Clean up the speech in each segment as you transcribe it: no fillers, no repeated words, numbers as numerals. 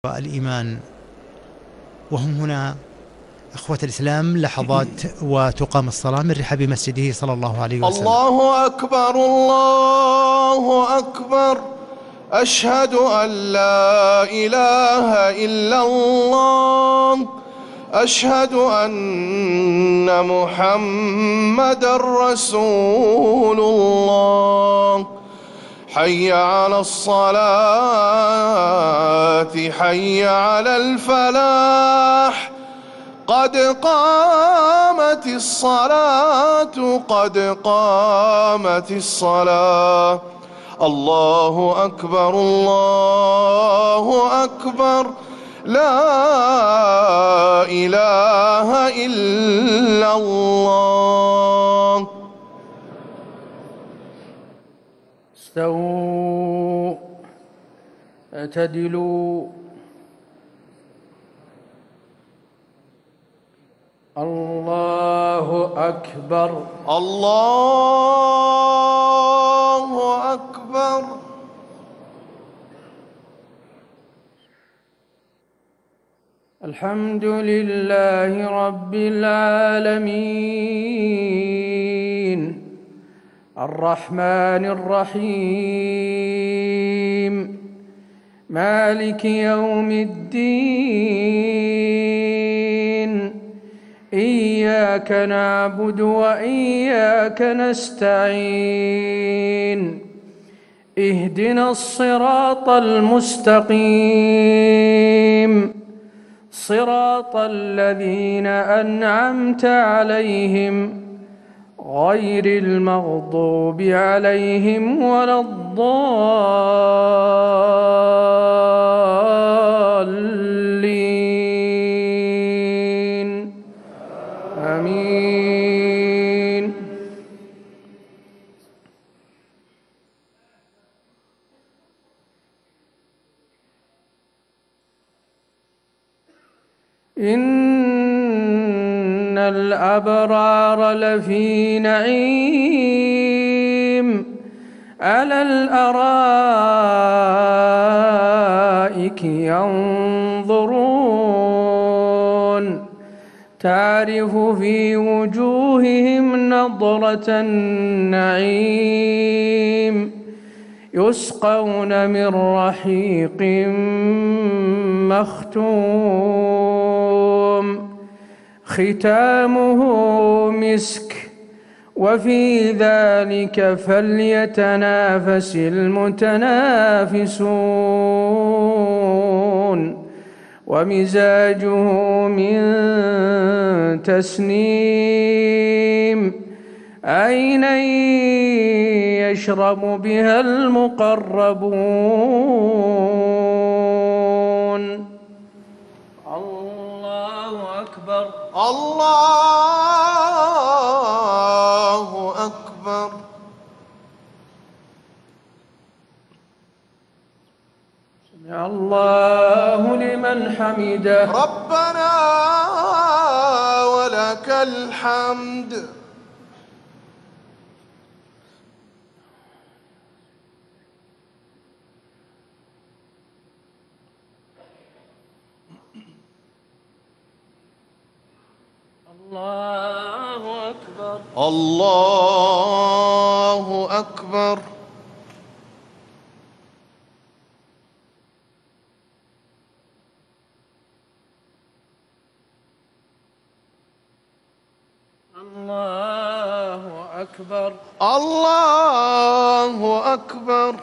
الإيمان. وهم هنا أخوة الإسلام لحظات وتقام الصلاة من رحاب مسجده صلى الله عليه وسلم. الله أكبر الله أكبر، أشهد أن لا إله إلا الله، أشهد أن محمدًا رسول الله. حي على الصلاة، حي على الفلاح، قد قامت الصلاة، قد قامت الصلاة. الله أكبر الله أكبر، لا إله إلا الله. استووا اعتدلوا. الله أكبر الله أكبر. الحمد لله رب العالمين، الرحمن الرحيم، مالك يوم الدين. إياك نعبد وإياك نستعين، اهدنا الصراط المستقيم، صراط الذين أنعمت عليهم غير المغضوب عليهم ولا الضالين. آمين. إن الأبرار لفي نعيم، على الأرائك ينظرون، تعرف في وجوههم نضرة النعيم، يسقون من رحيق مختوم، ختامه مسك، وفي ذلك فليتنافس المتنافسون. ومزاجه من تسنيم، عينا يشرب بها المقربون. الله أكبر الله أكبر. سمع الله لمن حمده. ربنا ولك الحمد. الله أكبر الله أكبر. الله أكبر الله أكبر.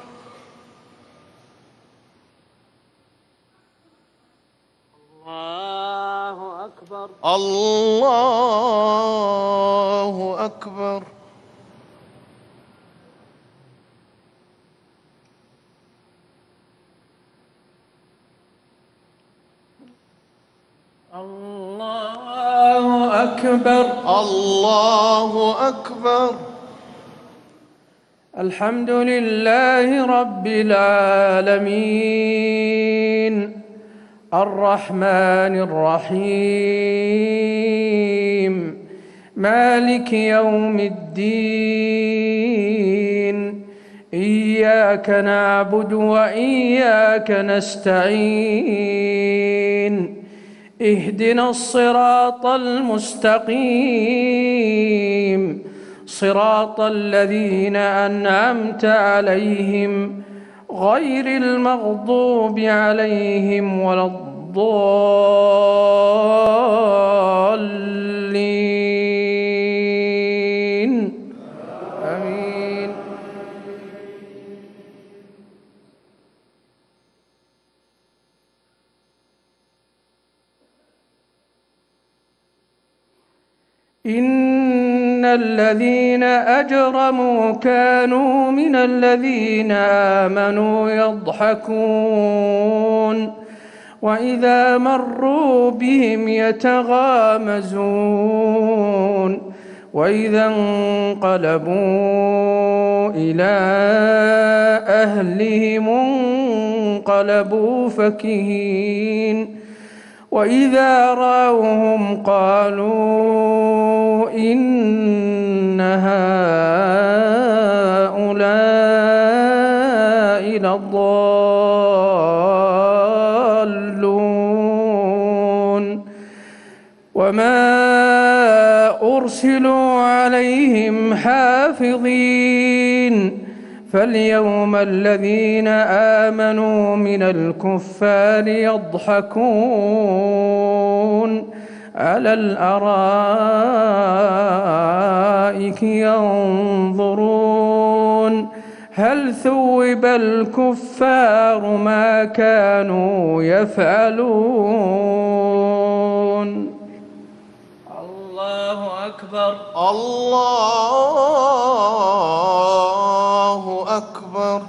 الله أكبر الله أكبر. الله أكبر الله أكبر. الحمد لله رب العالمين، الرحمن الرحيم، مالك يوم الدين. إياك نعبد وإياك نستعين اهدنا الصراط المستقيم صراط الذين أنعمت عليهم غير المغضوب عليهم ولا الضالين آمين. إن الذين أجرموا كانوا من الذين آمنوا يضحكون وإذا مروا بهم يتغامزون وإذا انقلبوا إلى أهلهم انقلبوا فكهين وإذا رأوهم قالوا إن هؤلاء لضالون وما أرسلوا عليهم حافظين فاليوم الذين آمنوا من الكفار يضحكون على الأرائك ينظرون هل ثوب الكفار ما كانوا يفعلون. الله أكبر. الله أكبر.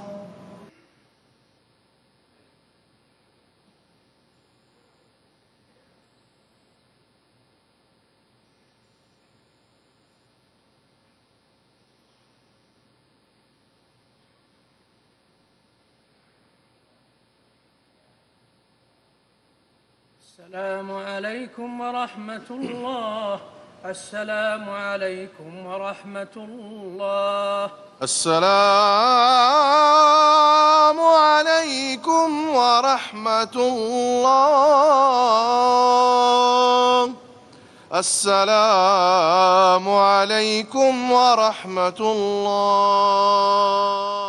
السلام عليكم ورحمة الله. السلام عليكم ورحمة الله. السلام عليكم ورحمة الله. السلام عليكم ورحمة الله.